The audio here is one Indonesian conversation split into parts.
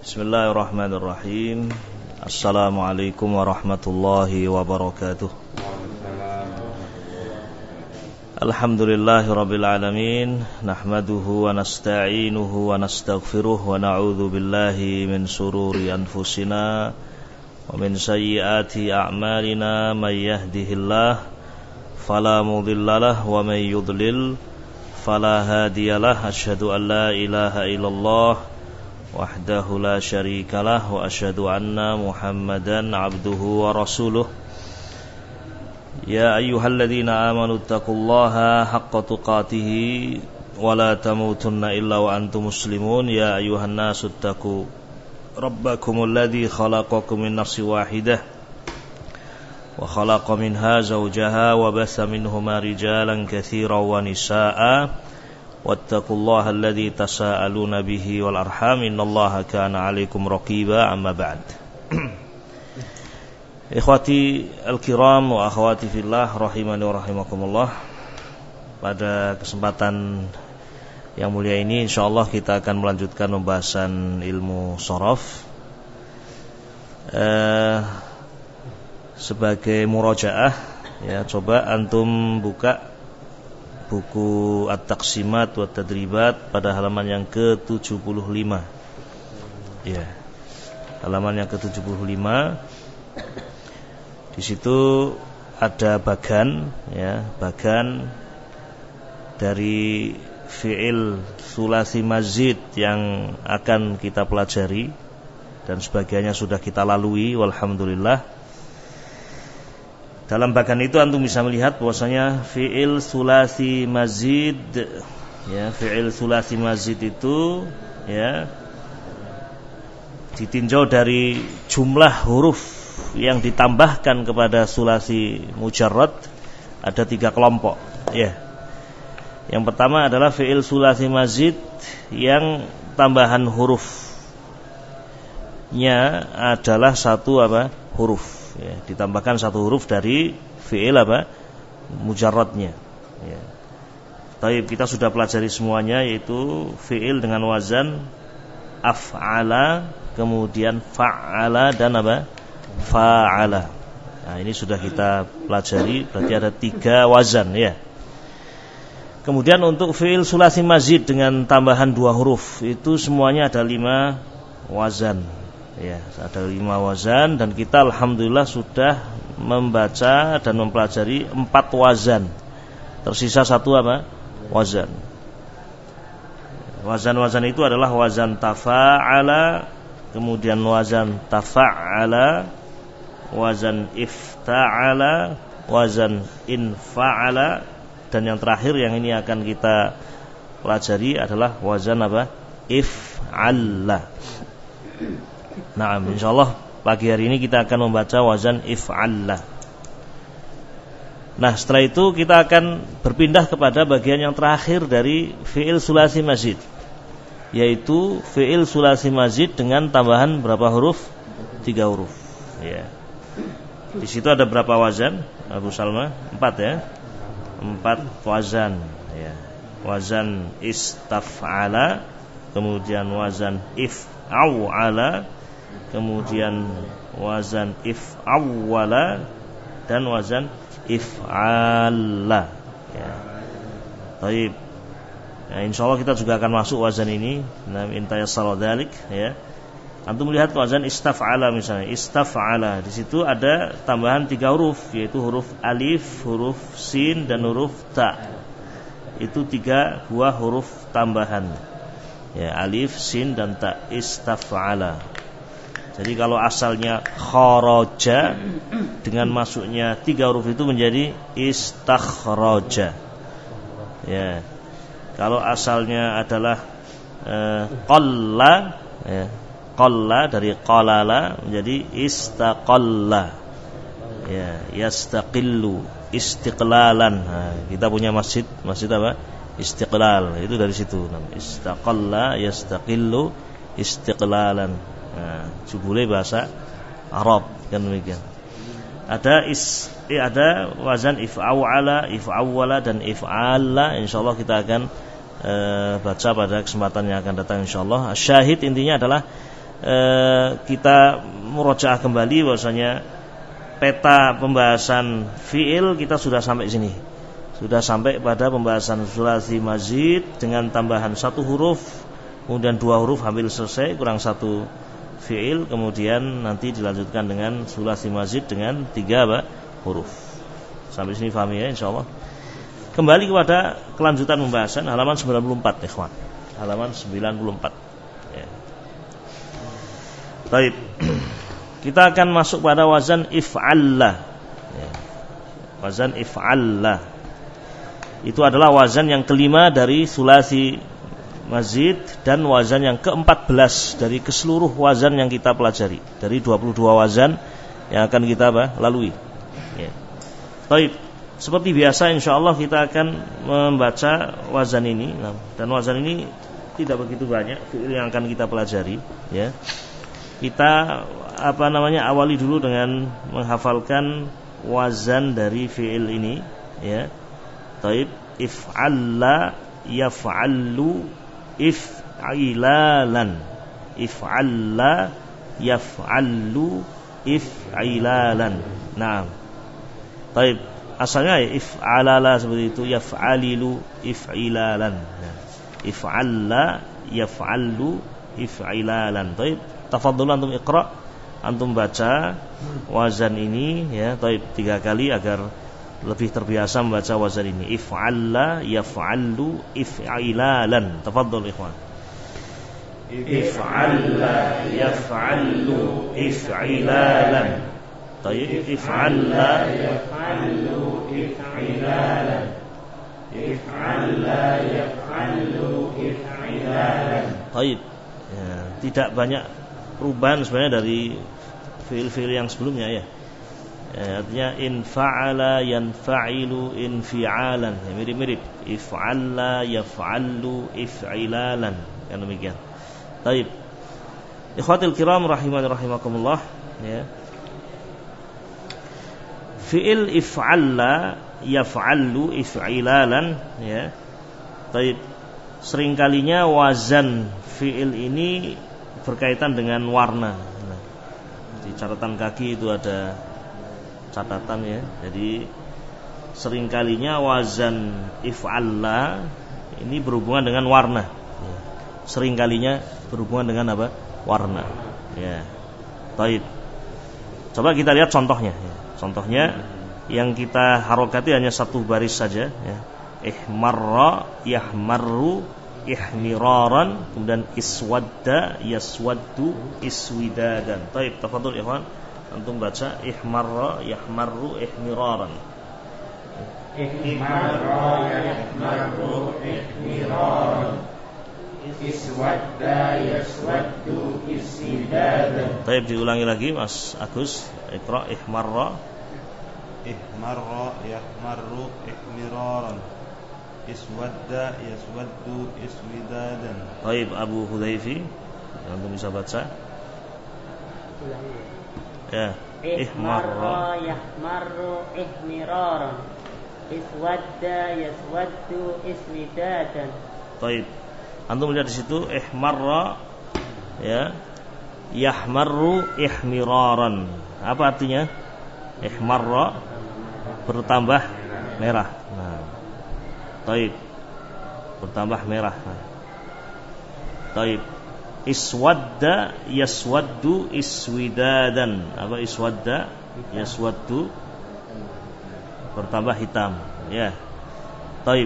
Bismillahirrahmanirrahim. Assalamualaikum warahmatullahi wabarakatuh. Alhamdulillahirabbil alamin, nahmaduhu wa nasta'inuhu wa nastaghfiruh wa na'udzu billahi min shururi anfusina wa min sayyiati a'malina, may yahdihillahu fala mudhillalah wa may yudlil fala hadiyalah. Asyhadu an la ilaha illallah wahdahu la syarikalah wa asyhadu anna Muhammadan abduhu wa rasuluh. Ya ayyuhalladzina amanu taqullaha haqqa tuqatih wa la tamutunna illa wa antum muslimun. Ya ayyuhan nasu taqu rabbakumul ladzi khalaqakum min nafsin wahidah wa khalaqa minha zawjaha wa bassa minhuma rijalan katsiran wa nisaa'a. Wattaqullaha alladzi tasaaluna bihi wal arham, innallaha kana 'alaikum raqiba. Amma ba'd. Ikhwati al-kiram wa akhwati fillah rahimani wa rahimakumullah. Pada kesempatan yang mulia ini insyaallah kita akan melanjutkan pembahasan ilmu sharaf sebagai murajaah ya. Coba antum buka buku At-Taqsimat wa Tadribat pada halaman yang ke-75. Ya. Halaman yang ke-75. Di situ ada bagan ya, bagan dari fi'il sulasi mazid yang akan kita pelajari dan sebagiannya sudah kita lalui walhamdulillah. Dalam bagan itu antum bisa melihat bahwasanya fi'il sulasi mazid ya, fi'il sulasi mazid itu ya ditinjau dari jumlah huruf yang ditambahkan kepada sulasi mujarrad ada 3 kelompok ya. Yang pertama adalah fi'il sulasi mazid yang tambahan hurufnya adalah satu huruf ya, ditambahkan satu huruf dari fi'il mujarradnya ya. Baik, kita sudah pelajari semuanya, yaitu fi'il dengan wazan af'ala, kemudian fa'ala dan fa'ala. Nah, ini sudah kita pelajari, berarti ada 3 wazan ya. Kemudian untuk fi'il sulasi mazid dengan tambahan 2 huruf itu semuanya ada 5 wazan ya, ada 5 wazan, dan kita alhamdulillah sudah membaca dan mempelajari 4 wazan. Tersisa 1 wazan. Wazan-wazan itu adalah wazan tafa'ala, kemudian wazan tafa'ala, wazan ifta'ala, wazan infa'ala, dan yang terakhir yang ini akan kita pelajari adalah wazan if'alla. Nah, insyaallah pagi hari ini kita akan membaca wazan if'alla. Nah, setelah itu kita akan berpindah kepada bagian yang terakhir dari fi'il sulasi mazid, yaitu fi'il sulasi mazid dengan tambahan berapa huruf? 3 huruf ya. Di situ ada berapa wazan, Abu Salma? 4 ya. 4 wazan ya. Wazan istaf'ala, kemudian wazan if'awala, kemudian wazan if'awwala, dan wazan if'alla ya. Baik. Nah, insyaallah kita juga akan masuk wazan ini. Nah, intayassara dzalik ya. Antum melihat wazan istaf'ala misalnya, istaf'ala, di situ ada tambahan 3 huruf, yaitu huruf alif, huruf sin, dan huruf ta. Itu 3 buah huruf tambahan ya, alif, sin, dan ta, istaf'ala. Jadi kalau asalnya kharaja, dengan masuknya 3 huruf itu menjadi istakhraja ya. Kalau asalnya adalah qalla ya, qalla dari qalala menjadi istaqalla ya, yastaqillu, istiqlalan. Nah, kita punya masjid Istiqlal, itu dari situ. Istaqalla, yastaqillu, istiqlalan. Nah, judulnya bahasa Arab kan demikian. Ada wazan if'awala, if'awwala, dan if'alla. Insyaallah kita akan baca pada kesempatan yang akan datang insyaallah. Syahid intinya adalah kita murojaah kembali bahwasanya peta pembahasan fi'il kita sudah sampai sini. Sudah sampai pada pembahasan sulasi mazid dengan tambahan 1 huruf, kemudian 2 huruf hampir selesai, kurang 1 fi'il, kemudian nanti dilanjutkan dengan sulasi mazid dengan 3 huruf. Sampai sini paham ya insyaallah. Kembali kepada kelanjutan pembahasan halaman 94 ikhwan. Halaman 94 ya. Baik. Kita akan masuk pada wazan if'alla ya. Wazan if'alla itu adalah wazan yang kelima dari sulasi mazid dan wazan yang ke-14 dari keseluruh wazan yang kita pelajari. Dari 22 wazan yang akan kita lalui ya. Baik. Seperti biasa insyaallah kita akan membaca wazan ini. Dan wazan ini tidak begitu banyak fi'il yang akan kita pelajari ya. Kita awali dulu dengan menghafalkan wazan dari fi'il ini ya. Taib, if'alla yaf'allu if'ilalan. If'alla yaf'allu if'ilalan. Naam. Taib, asalnya if'alala seperti itu, yaf'alilu if'ilalan. If'alla yaf'allu if'ilalan. Taib, tafadhol antum iqra, antum baca wazan ini ya, taib 3 kali agar lebih terbiasa membaca wazan ini. If'alla yaf'allu if'ilalan. Tafadhol ikhwan. If'alla yaf'allu if'ilalan. Taib, if'alla yaf'allu if'ilalan. If'alla yaf'allu if'ilalan. Taib. Ya, tidak banyak perubahan sebenarnya dari fiil-fiil yang sebelumnya ya. Artinya in fa'ala yanfa'ilu infi'alan ya, mirip-mirip. If'alla yaf'allu if'ilalan kan demikian. Baik. Ikhwatul kiram rahimani rahimakumullah ya. Fi'il if'alla yaf'allu if'ilalan ya. Baik. Seringkalinya wazan fi'il ini berkaitan dengan warna. Nah, di catatan kaki itu ada catatan ya. Jadi seringkalinya wazan if'alla ini berhubungan dengan warna. Ya. Seringkalinya berhubungan dengan apa? Warna. Ya. Baik. Coba kita lihat contohnya. Ya. Contohnya yang kita harokati hanya 1 baris saja. Ya. Ihmarra yahmarru ihmiraran, kemudian iswadda yaswaddu iswidadan. Baik, tafadhol ikhwan. Antum baca ihmarra yahmarru ihmiraran. Ihmarra yahmarru ihmiraran. Iswadda yaswaddu iswidadan. Baik, diulangi lagi Mas Agus. Iqra ihmarra. Ihmarra yahmarru ihmiraran. Iswadda yaswaddu iswidadan. Baik, Abu Hudayfi, antum bisa baca. Ya, ihmarra yahmarru ihmiraran. Iswadda yaswaddu iswidadan. Baik. Antum lihat di situ ihmarra ya, yahmarru ihmiraran. Apa artinya? Ihmarra bertambah merah. Nah. Baik. Bertambah merah. Nah. Baik. Iswadda yaswaddu iswidadan. Apa iswadda yaswaddu? Bertambah hitam. Ya. Baik.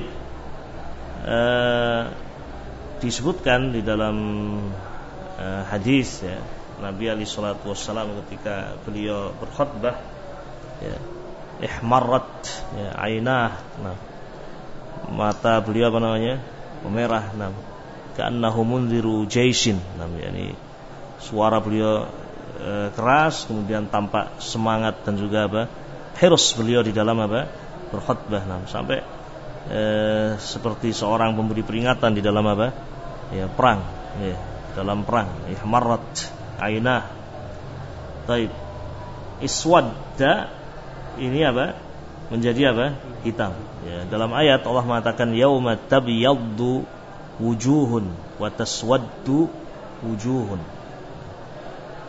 Disebutkan di dalam hadis ya, Nabi alaihi salatu wassalam ketika beliau berkhutbah ya, ihmarrat ya ainah. Nah, mata beliau memerah. Nah, ka'annahu munziru jaishin. Nah, yani suara beliau keras, kemudian tampak semangat dan juga hirs beliau di dalam berkhutbah. Nah, sampai seperti seorang pemberi peringatan di dalam ya, perang ya, dalam perang. Ihmarrat ainah. Taib. Iswadda ini menjadi hitam ya. Dalam ayat Allah mengatakan yauma tabyaddu wujuhun wa taswaddu wujuhun.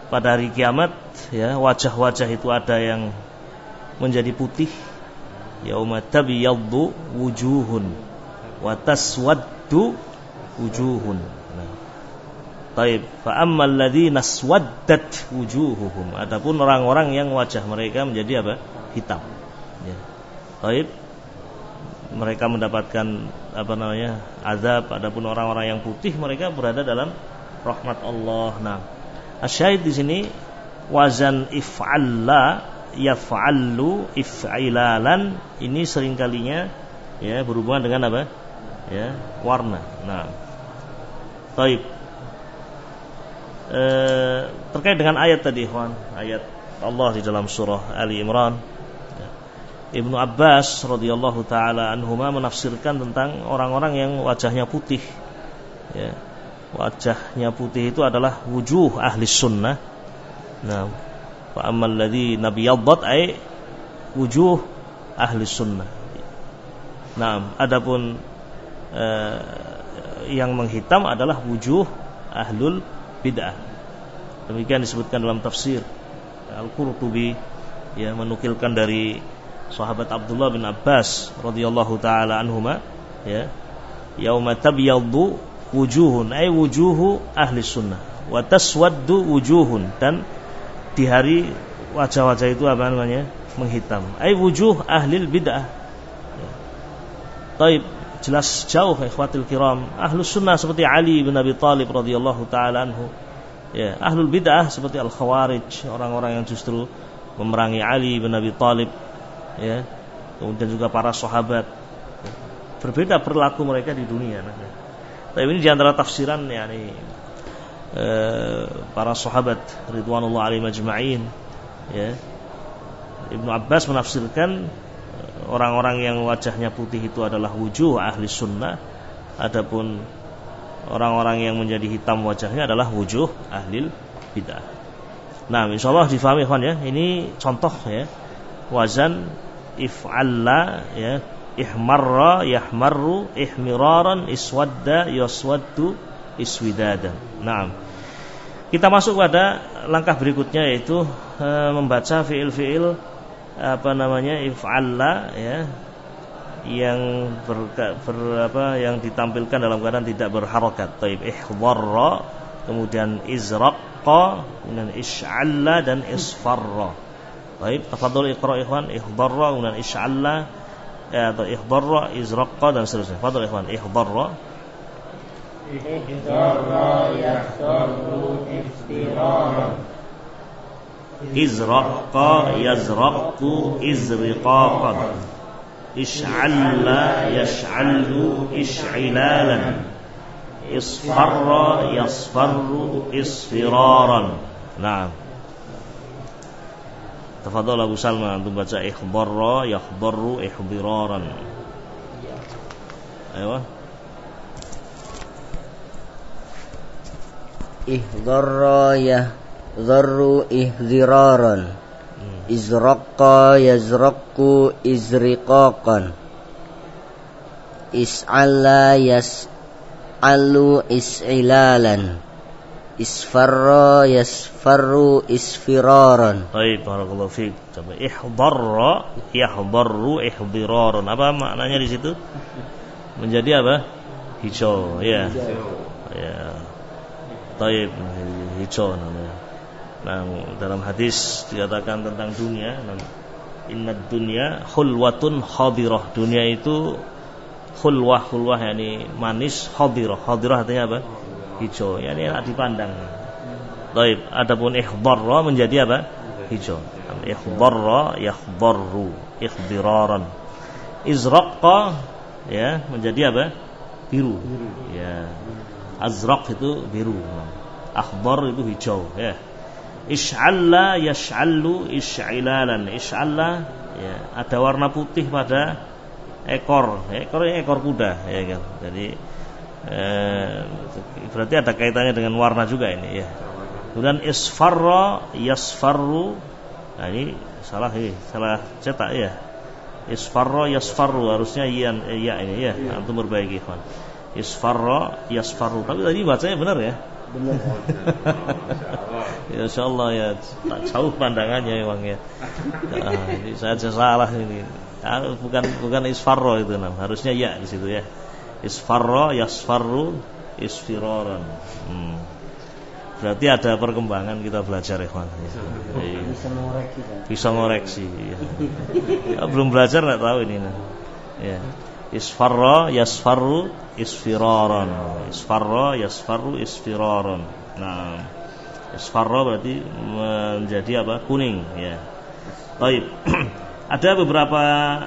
pada hari kiamat, ya, wajah-wajah itu ada yang menjadi putih. Yauma tabyaddu wujuhun wa taswaddu wujuhun. Nah. Taib, fa ammal ladzina aswaddat wujuhuhum. Adapun orang-orang yang wajah mereka menjadi apa? Hitam. Ya. Taib, mereka mendapatkan azab. Adapun orang-orang yang putih mereka berada dalam rahmat Allah. Nah, asyahid di sini wazan if'alla yaf'allu if'ilalan ini seringkalinya ya berhubungan dengan apa? Ya, warna. Nah, baik. Terkait dengan ayat tadi, ikhwan, ayat Allah di dalam surah Ali Imran, Ibnu Abbas radhiyallahu taala anhuma menafsirkan tentang orang-orang yang wajahnya putih. Ya. Wajahnya putih itu adalah wujuh ahli sunnah. Nah, fa ammal ladzina biyaddat ay wujuh ahli sunnah. Nah, adapun yang menghitam adalah wujuh ahlul bid'ah. Demikian disebutkan dalam tafsir Al-Qurtubi, ya, menukilkan dari sahabat Abdullah bin Abbas radhiyallahu taala anhuma, ya, yauma tabyaddu wujuhun ay wujuhu ahli sunnah wa taswaddu wujuhun, dan di hari wajah-wajah itu apa namanya? Menghitam, ay wujuh ahlil bid'ah. Taib, jelas jauh ikhwatil kiram, ahlus sunnah seperti Ali bin Abi Thalib radhiyallahu taala anhu, ya, ahlul bid'ah seperti al-khawarij, orang-orang yang justru memerangi Ali bin Abi Thalib, ya, kemudian juga para sahabat, ya, berbeda perilaku mereka di dunia. Tapi ini diantara tafsiran yakni para sahabat ridwanullah alaihim ajma'in, ya. Ibnu Abbas menafsirkan orang-orang yang wajahnya putih itu adalah wujuh ahli sunnah, adapun orang-orang yang menjadi hitam wajahnya adalah wujuh ahli bid'ah. Nah, insyaallah difahami ikhwan, ya. Ini contoh, ya, wazan if'alla, ya, ihmarra yahmarru ihmiraran iswadda yaswaddu iswidadan. Nah, kita masuk pada langkah berikutnya, yaitu membaca fiil-fiil if'alla, ya, yang yang ditampilkan dalam keadaan tidak berharokat. Taib, ihdharra, kemudian izraqqa, kemudian ish'alla dan isfarra. Baik, tafadhol iqra ikhwan. Ihdharra, kemudian ish'alla, atau ihdharra, izraqqa dan seterusnya. Tafadhol ikhwan. Ihdharra yasarru istiraran, izraqqa yazraqqu izriqaqan, ish'alla yash'allu ish'ilalan, isfarra yasfarru isfiraran. Nah, tafadhal Abu Salma, antum baca ihdharra yahdharru ihdiraran. Ayo. Ihdharra yahdharru ihdiraran, izraqqa yazraqqu izriqaqan, is'alla yas'allu is'ilalan, isfarra yasfarru isfiraran. Baik, barakallahu fiik. Coba ihdharra yahdharru ihdiraran. Apa maknanya di situ? Menjadi apa? Hijau, ya. Ya. Taib, hijau namanya. Nah, dalam hadis dikatakan tentang dunia, innad dunya khulwatun khadirah. Dunia itu khulwah, yakni manis, khadirah. Khadirah artinya apa? Hijau, yakni enak dipandang. Taib, adapun ihdharra menjadi apa? Hijau. Ihdharra yahdharru ikhdiraran. Izraqqa, ya, menjadi apa? Biru. Ya. Azraq itu biru, akhdar itu hijau, ya. Ish'alla yash'allu ish'ilalan. Ish'alla, ya, ada warna putih pada ekor. Ekornya ekor kuda, ya kan. Jadi berarti ada kaitannya dengan warna juga ini, ya. Kemudian isfarra yasfarru. Nah, ini salah cetak, ya. Isfarra yasfarru, harusnya ya ini, ya. Antum perbaiki, ikhwan. Isfarra yasfarru. Tapi tadi bacanya benar, ya. Benar. Ya insyaallah ya, tak jauh pandangannya memang ya. Ini saya aja salah ini. Bukan isfarro itu harusnya ya di situ ya. Isfarro, yasfarru, isfiraran. Berarti ada perkembangan kita belajar ikhwan. Bisa ngoreksi. Ya. Belum belajar enggak tahu ini. Ya. Isfarra yasfarru isfiraran. Isfarra yasfarru isfiraran. Nah, isfarra berarti menjadi apa? Kuning ya. Baik. Ada beberapa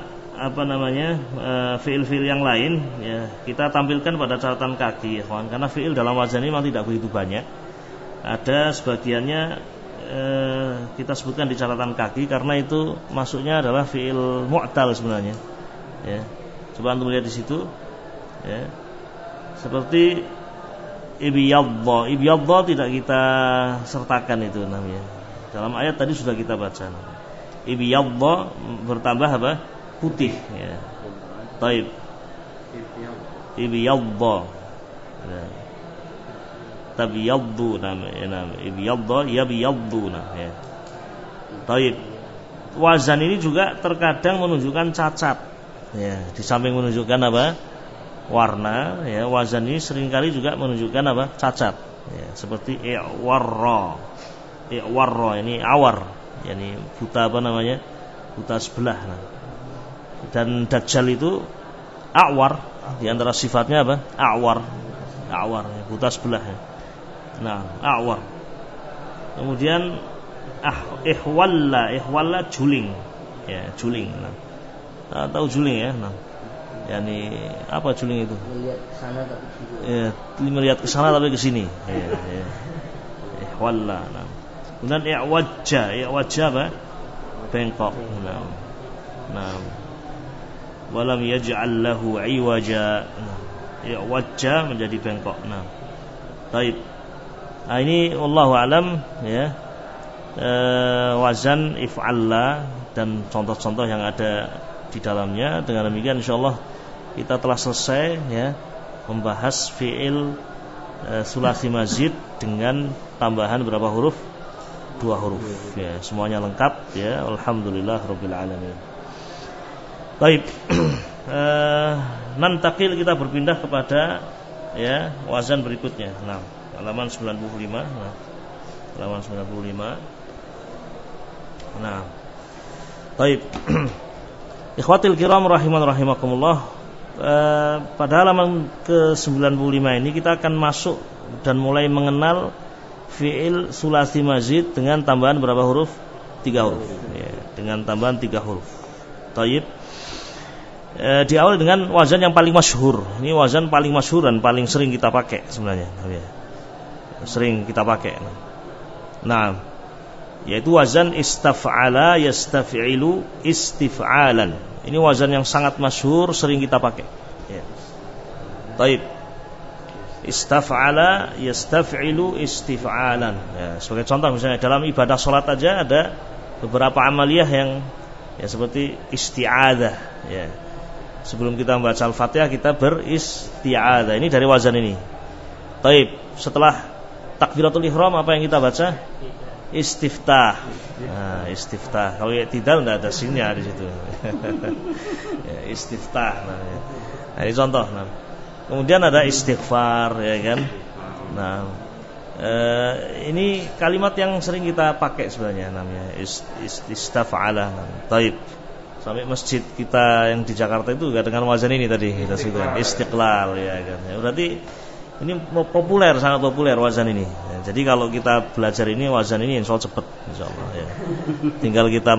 fiil-fiil yang lain ya, kita tampilkan pada catatan kaki ya kawan, karena fiil dalam wazan ini memang tidak begitu banyak. Ada sebagiannya kita sebutkan di catatan kaki karena itu masuknya adalah fiil mu'tal sebenarnya ya. Coba antum lihat di situ ya. Seperti ibyadha. Ibyadha tidak kita sertakan itu namanya. Dalam ayat tadi sudah kita baca. Ibyadha bertambah apa? Putih ya. Taib. Ibyadha. Ya. Tabyaddu namanya. Ibyadha yabyaduna ya. Taib. Wazan ini juga terkadang menunjukkan cacat. Ya, di samping menunjukkan apa? Warna, ya, wazan ini seringkali juga menunjukkan apa? Cacat. Ya, seperti i'warra. I'warra ini awar, yakni buta apa namanya? Buta sebelah. Nah. Dan dajjal itu awar, di antara sifatnya apa? Awar. Awar, ya, buta sebelah ya. Nah, awar. Kemudian ihwalla juling. Ya, juling. Tahu juling ya? Nah, yakni apa juling itu? Melihat ke sana tapi ke sini. Ya, melihat ke sana tapi ke sini. Ya, ya. Ihwalla. Nah. Kemudian i'wajja apa? Bengkok. Nah. Walam yaj'al lahu 'iwaja. I'wajja menjadi bengkok. Nah. Baik. Nah, ini wallahu alam ya. Wazan if'alla dan contoh-contoh yang ada di dalamnya. Dengan demikian insyaallah kita telah selesai ya membahas fi'il sulasi mazid dengan tambahan berapa huruf? 2 huruf ya, semuanya lengkap ya. Alhamdulillah rabbil alamin. Baik. Nantakil, kita berpindah kepada ya wazan berikutnya. Nah, halaman 95. Nah, halaman 95. Nah. Baik. Ikhwatil kiram rahiman rahimakumullah, pada halaman ke-95 ini kita akan masuk dan mulai mengenal fi'il sulasi mazid dengan tambahan berapa huruf? 3 huruf ya, dengan tambahan 3 huruf. Taib. Diawali dengan wazan yang paling masyhur. Ini wazan paling masyhur dan paling sering kita pakai sebenarnya ya. Sering kita pakai. Nah, yaitu wazan istaf'ala yastaf'ilu istif'alan. Ini wazan yang sangat masyhur, sering kita pakai ya. Taib. Istaf'ala yastaf'ilu istif'alan ya. Sebagai contoh misalnya dalam ibadah salat aja ada beberapa amaliyah yang ya seperti isti'adzah ya. Sebelum kita membaca Al-Fatihah kita beristi'adzah. Ini dari wazan ini. Taib. Setelah takbiratul ihram apa yang kita baca? Istiftah. Nah, istiftah. Kalau i'tidal enggak ada sinnya di situ. Ya, istiftah namanya. Nah, ini contoh. Nah. Kemudian ada istighfar ya kan. Nah, ini kalimat yang sering kita pakai sebenarnya namanya istaf'ala. Taib. Sampai masjid kita yang di Jakarta itu juga dengan wazan ini tadi kita sebutkan Istiqlal ya kan. Ya, berarti ini populer, sangat populer wazan ini ya, jadi kalau kita belajar ini wazan ini insyaallah cepat insyaallah ya. Tinggal kita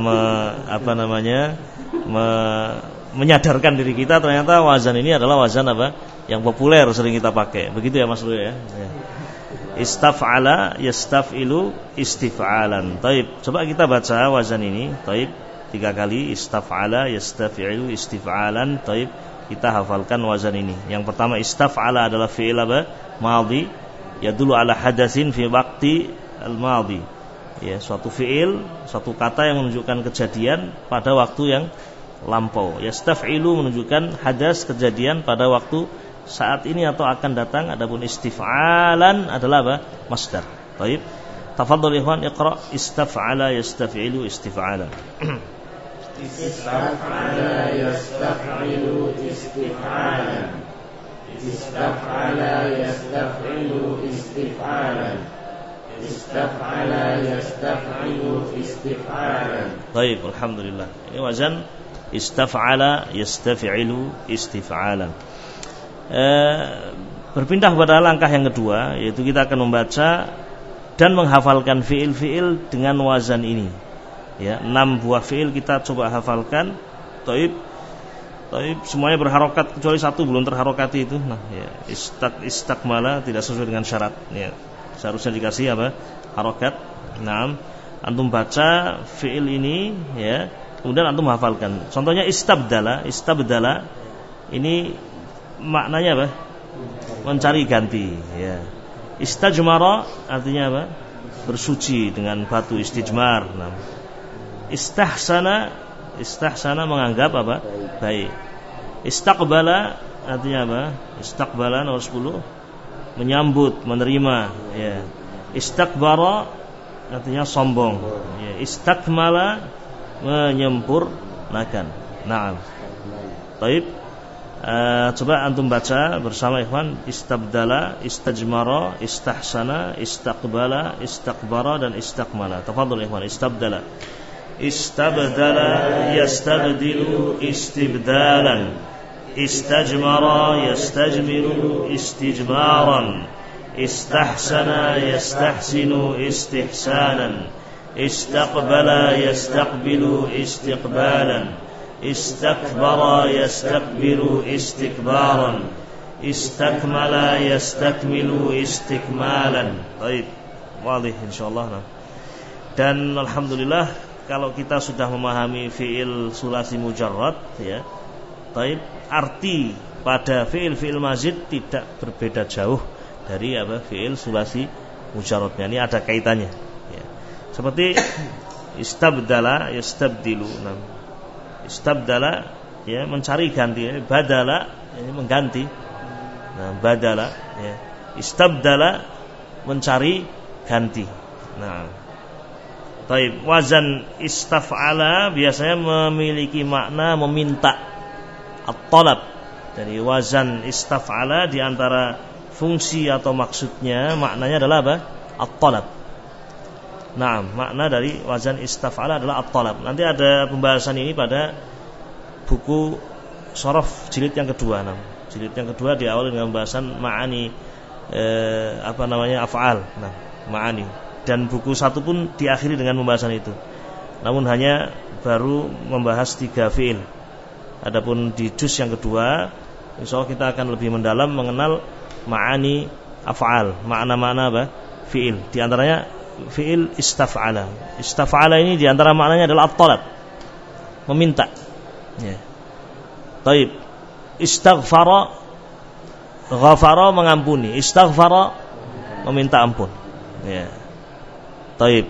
menyadarkan diri kita ternyata wazan ini adalah wazan apa yang populer, sering kita pakai. Begitu ya Mas Lulu ya. Istaf'ala yastaf'ilu istif'alan. Taib. Coba kita baca wazan ini. Taib. 3 kali. Istaf'ala yastaf'ilu istif'alan. Taib. Kita hafalkan wazan ini. Yang pertama istaf'ala adalah fi'il apa? Madhi, yadullu ala hadatsin fi waqti al-madhi. Ya, suatu fi'il, suatu kata yang menunjukkan kejadian pada waktu yang lampau. Yastaf'ilu menunjukkan hadas, kejadian pada waktu saat ini atau akan datang. Adapun istif'alan adalah apa? Masdar. Baik. Tafadhal ikhwan, iqra. Istaf'ala yastaf'ilu istif'alan. Istaf'ala yastaf'ilu istif'alan. Istaf'ala yastaf'ilu istif'alan. Istaf'ala yastaf'ilu istif'alan. Baik, alhamdulillah. Ini wazan istaf'ala yastaf'ilu istif'alan. Berpindah pada langkah yang kedua, yaitu kita akan membaca dan menghafalkan fiil-fiil dengan wazan ini. Ya, 6 buah fiil kita coba hafalkan. Taib, semuanya berharokat kecuali satu belum terharokati itu. Nah, ya, istakmala tidak sesuai dengan syarat. Ya, seharusnya dikasih apa? Harokat. Nah, antum baca fiil ini, ya, kemudian antum hafalkan. Contohnya istabdala ini maknanya apa? Mencari ganti. Ya. Istajmara artinya apa? Bersuci dengan batu istijmar. Nah, istahsana menganggap apa? Baik. Istaqbala artinya apa? Istaqbala nomor 10 menyambut, menerima, ya. Istakbara artinya sombong, ya. Istakmala menyempurnakan. Naam. Baik. Coba antum baca bersama ikhwan. Istabdala, istajmara, istahsana, istaqbala, istakbara dan istakmala. Tafadhal ikhwan. Istabdala yastabdilu istibdalan. Istajmara yastajmiru istijmaran. Istahsana yastahsinu istihsanan. Istaqbala yastaqbilu istiqbalan. Istakbara yastakbiru istikbaran. Istakmala yastakmilu istikmalan. Baik, wadih insyaallah. Dan alhamdulillah kalau kita sudah memahami fiil sulasi mujarrad, ya. Baik, arti pada fiil mazid tidak berbeda jauh dari apa? Fiil sulasi mujarradnya. Ini ada kaitannya, ya. Seperti istabdala yastabdilu. Istabdala, ya, mencari ganti, ya. Badala, ini mengganti. Nah, badala, ya. Istabdala mencari ganti. Nah, baik, wazan istaf'ala biasanya memiliki makna meminta, at-talab. Dari wazan istaf'ala di antara fungsi atau maksudnya maknanya adalah apa? At-talab. Nah, makna dari wazan istaf'ala adalah at-talab. Nanti ada pembahasan ini pada buku Shorof jilid yang kedua. Nah, jilid yang kedua diawali dengan pembahasan ma'ani af'al. Nah, ma'ani. Dan buku 1 pun diakhiri dengan pembahasan itu. Namun hanya baru membahas 3 fiil. Adapun di juz yang kedua, insyaallah kita akan lebih mendalam mengenal ma'ani af'al, makna-makna apa? Fiil. Di antaranya fiil istaf'ala. Istaf'ala ini di antara maknanya adalah at-talab, meminta. Ya. Taib. Istaghfara, ghafara mengampuni. Istaghfara meminta ampun. Ya. Taib.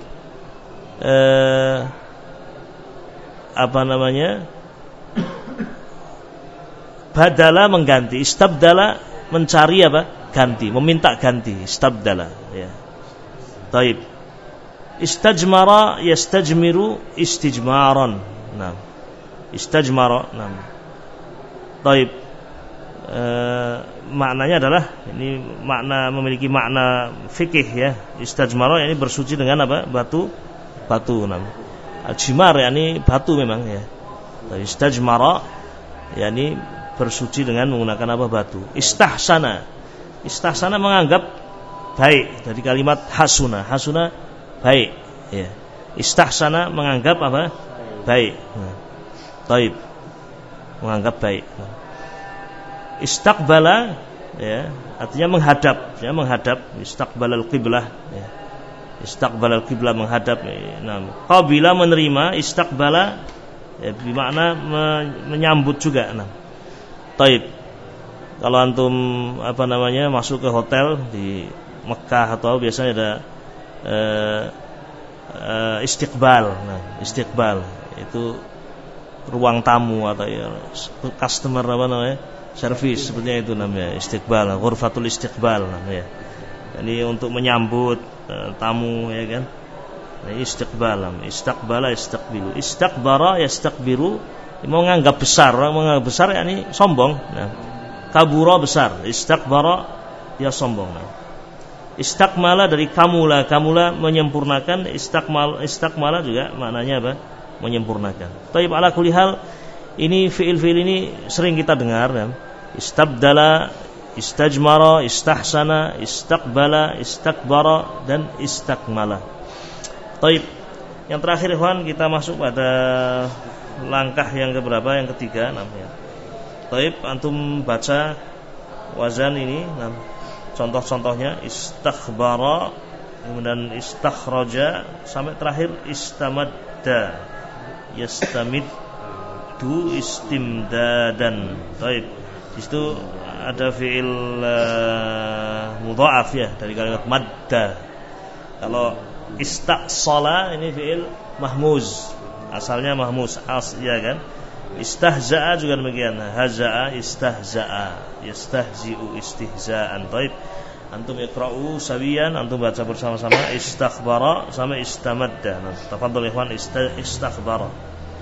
Badala mengganti. Istabdala mencari apa? Ganti, meminta ganti. Istabdala, ya. Taib. Istajmara yastajmiru istijmaran. Nah, istajmara. Nah, taib. Maknanya adalah ini memiliki makna fikih, ya. Istajmara ini bersuci dengan apa? Batu. Nah, al-jimar yakni batu memang, ya. Istajmara yakni bersuci dengan menggunakan apa? Batu. Istahsana menganggap baik, dari kalimat hasuna baik, ya. Istahsana menganggap apa? Baik. Nah, taib, menganggap baik. Nah. Istaqbala, ya, artinya menghadap. Istaqbalal qiblah, ya. Istaqbalal qiblah menghadap. Nah, qabila menerima, istaqbala, ya, bermakna menyambut juga. Nah, taib. Kalau antum masuk ke hotel di Mekah atau biasanya ada istiqbal. Nah, istiqbal itu ruang tamu atau, ya, customer servis sepertinya itu namanya, istiqbal, ghurfatul istiqbal namanya. Jadi untuk menyambut tamu ya kan. Nah, istiqbal, istaqbala yastaqbilu, istakbara yastakbiru, mau menganggap besar, orang menganggap besar yakni sombong. Nah, kabura besar, istakbara dia sombong. Nah, istakmala dari kamula, kamula menyempurnakan, istakmala juga maknanya apa? Menyempurnakan. Taib ala kulli hal, ini fiil-fiil ini sering kita dengar ya. Istabdala, istajmara, istahsana, istaqbala, istakbara dan istakmala. Taib. Yang terakhir ikhwan, kita masuk pada langkah yang keberapa? Yang ketiga namanya. Taib, antum baca wazan ini, contoh-contohnya istakhbara, kemudian istakhraja sampai terakhir istamadda, yastamiddu, istimdadan. Taib. Di situ ada fiil mudha'af ya dari kalimat madda. Kalau istaqsala ini fiil mahmuz, asalnya mahmuz, ya kan. Istahza'a juga demikian, haza'a, istahza'a, yastahzi'u, istihza'an. Baik, antum iqra'u sawiyan, antum baca bersama-sama istakhbara sampai istamadda. Nah, tafadhol ikhwan, istakhbara.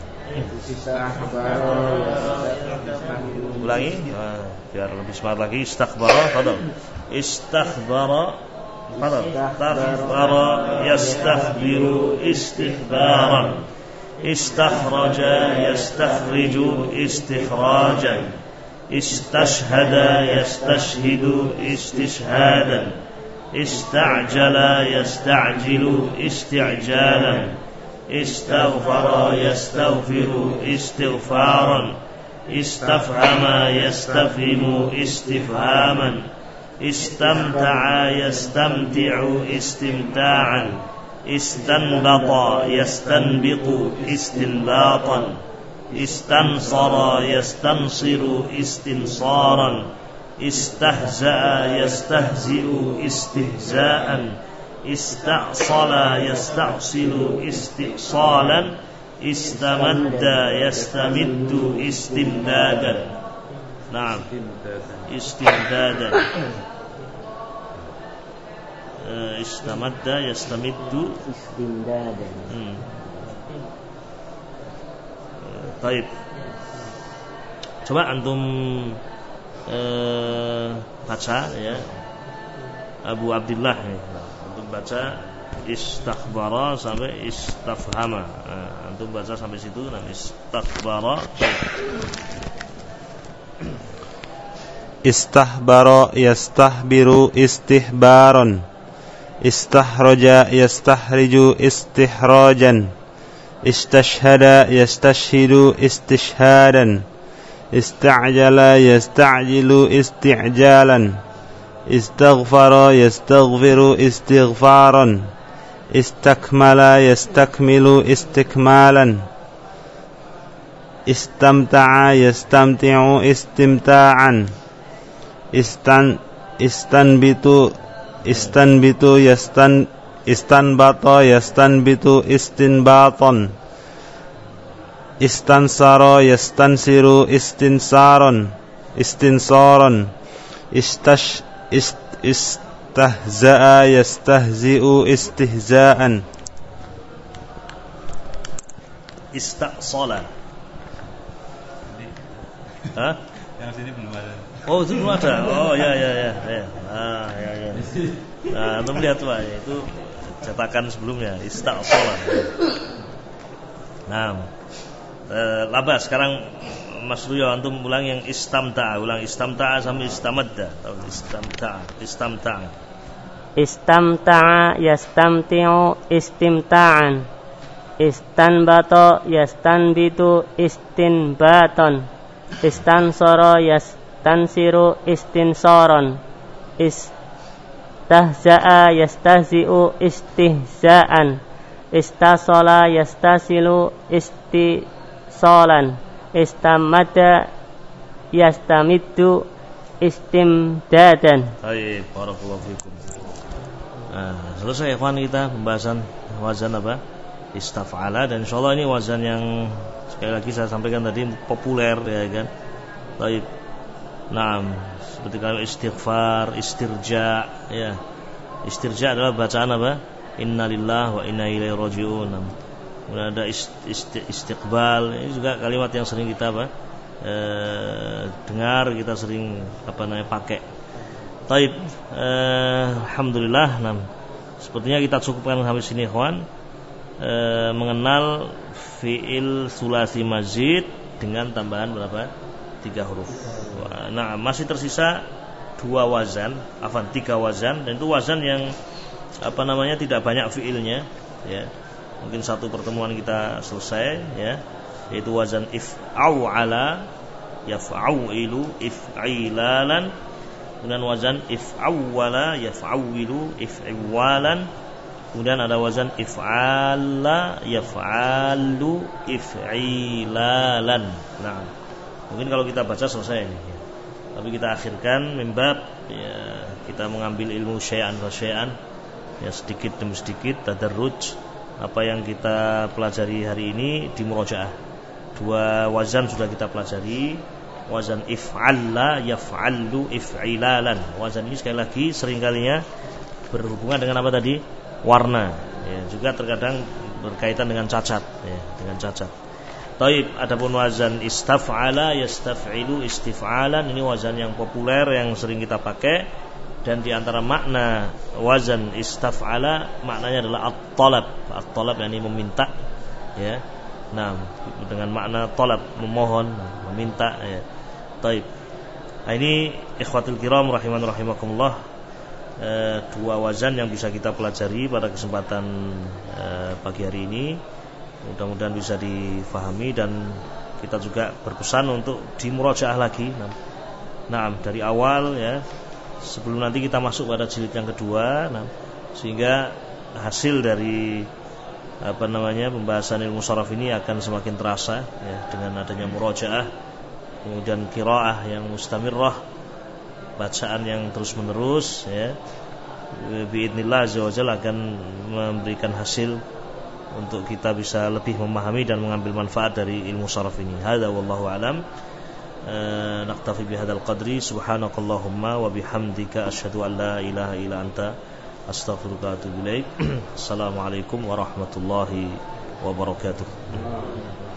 Ulangi, biar lebih semangat lagi. Istakhbara, tafadhol. Istakhbara, استخبر يستخبر استخبارا استخرج يستخرج استخراجا استشهد يستشهد استشهادا استعجل يستعجل استعجالا استغفر يستغفر استغفارا استفهم يستفهم استفهاما استمتع يستمتع استمتاعا استنبط يستنبط استنباطا استنصر يستنصر استنصارا استهزأ يستهزئ استهزاء استأصل يستأصل استئصالا استمد يستمد استمدادا. Naam, istimdadan. Istamadda yastamiddu istimdadan. Baik. Coba antum baca ya. Abu Abdullah ya. Antum baca istakhbara sampai istafhama. Antum baca sampai situ, namanya istakhbara. Istahbara yastahbiru istihbaran istahraja yastahriju istihrajan istashhada yastashhidu istishhadan ista'jala yasta'jilu isti'jalan istaghfara yastaghfiru istighfaran istakmala yastakmilu istikmalan istamta'a yastamti'u istimta'an istanbitu istanbata yastanbitu istinbatan istansara yastansiru istinsaran istahza'a yastahzi'u istihza'an istaqsala. Hah? Yang sini belum ada. Oh, itu belum ada. Oh, ya. Ah, ya. Nah, antum lihat Pak, itu cetakan sebelumnya, istaqsala. Nah, labas sekarang Mas Ruyo antum ulang yang istamta'a, ulang istamta'a sama istamadda. Istamta'a. Istamta'a yastamti'u istimta'an. Istanbata yastanbitu istinbatan. Istansara yastansiru istinsaran. Istahza'a yastahzi'u istihza'an. Istasala yastasilu istisalan. Istamada yastamiddu istimdadan. Baik, barakallahu fikum. Nah, selesai ikhwan kita pembahasan wazan apa? Istaf'ala, dan insyaallah ini wazan yang sekali lagi saya sampaikan tadi populer ya kan. Baik. Naam, seperti kalau istighfar, istirja, ya. Istirja adalah bacaan apa? Innalillahi wa inna ilaihi raji'un. Kemudian ada istiqbal, ini juga kalimat yang sering kita dengar, kita sering pakai. Taib, alhamdulillah. Sepertinya kita cukupkan sampai sini, ikhwan. Mengenal fi'il sulasi mazid dengan tambahan berapa? 3 huruf. Nah, masih tersisa 3 wazan, dan itu wazan yang tidak banyak fi'ilnya, ya. Mungkin satu pertemuan kita selesai, ya, yaitu wazan if'ala, yaf'awilu, if'ilalan, kemudian wazan if'awwala, yaf'awilu, if'iwalan, kemudian ada wazan if'ala, yaf'alu, if'ilalan. Nah, mungkin kalau kita baca selesai ini, ya. Tapi kita akhirkan mimbab, ya, kita mengambil ilmu syai'an wa syai'an, ya, sedikit demi sedikit, tadarruj. Apa yang kita pelajari hari ini di murojaah. 2 wazan sudah kita pelajari, wazan if'alla, yaf'allu, if'ilalan. Wazan ini sekali lagi seringkalinya berhubungan dengan apa tadi? Warna, ya, juga terkadang berkaitan dengan cacat, ya, dengan cacat. Taib, adapun wazan istaf'ala, yastaf'ilu, istif'alan, ini wazan yang populer yang sering kita pakai, dan di antara makna wazan istaf'ala maknanya adalah at-talab. At-talab yakni meminta, ya. Nah, dengan makna talab, memohon, meminta, ya. Taib. Nah, ini ikhwatul kiram rahiman rahimakumullah, 2 wazan yang bisa kita pelajari pada kesempatan pagi hari ini. Mudah-mudahan bisa difahami, dan kita juga berpesan untuk dimurojaah lagi. Nah, dari awal, ya, sebelum nanti kita masuk pada jilid yang kedua, sehingga hasil dari pembahasan ilmu sharaf ini akan semakin terasa, ya, dengan adanya murojaah, kemudian qiraah yang mustamirrah, bacaan yang terus menerus, ya, biidznillah azza wajalla akan memberikan hasil untuk kita bisa lebih memahami dan mengambil manfaat dari ilmu sharaf ini. Hadza wallahu alam. Naktafi bihadzal qadri. Subhanakallahumma wa bihamdika asyhadu an la ilaha illa anta astaghfiruka wa atubu ilaik. Assalamualaikum warahmatullahi wabarakatuh.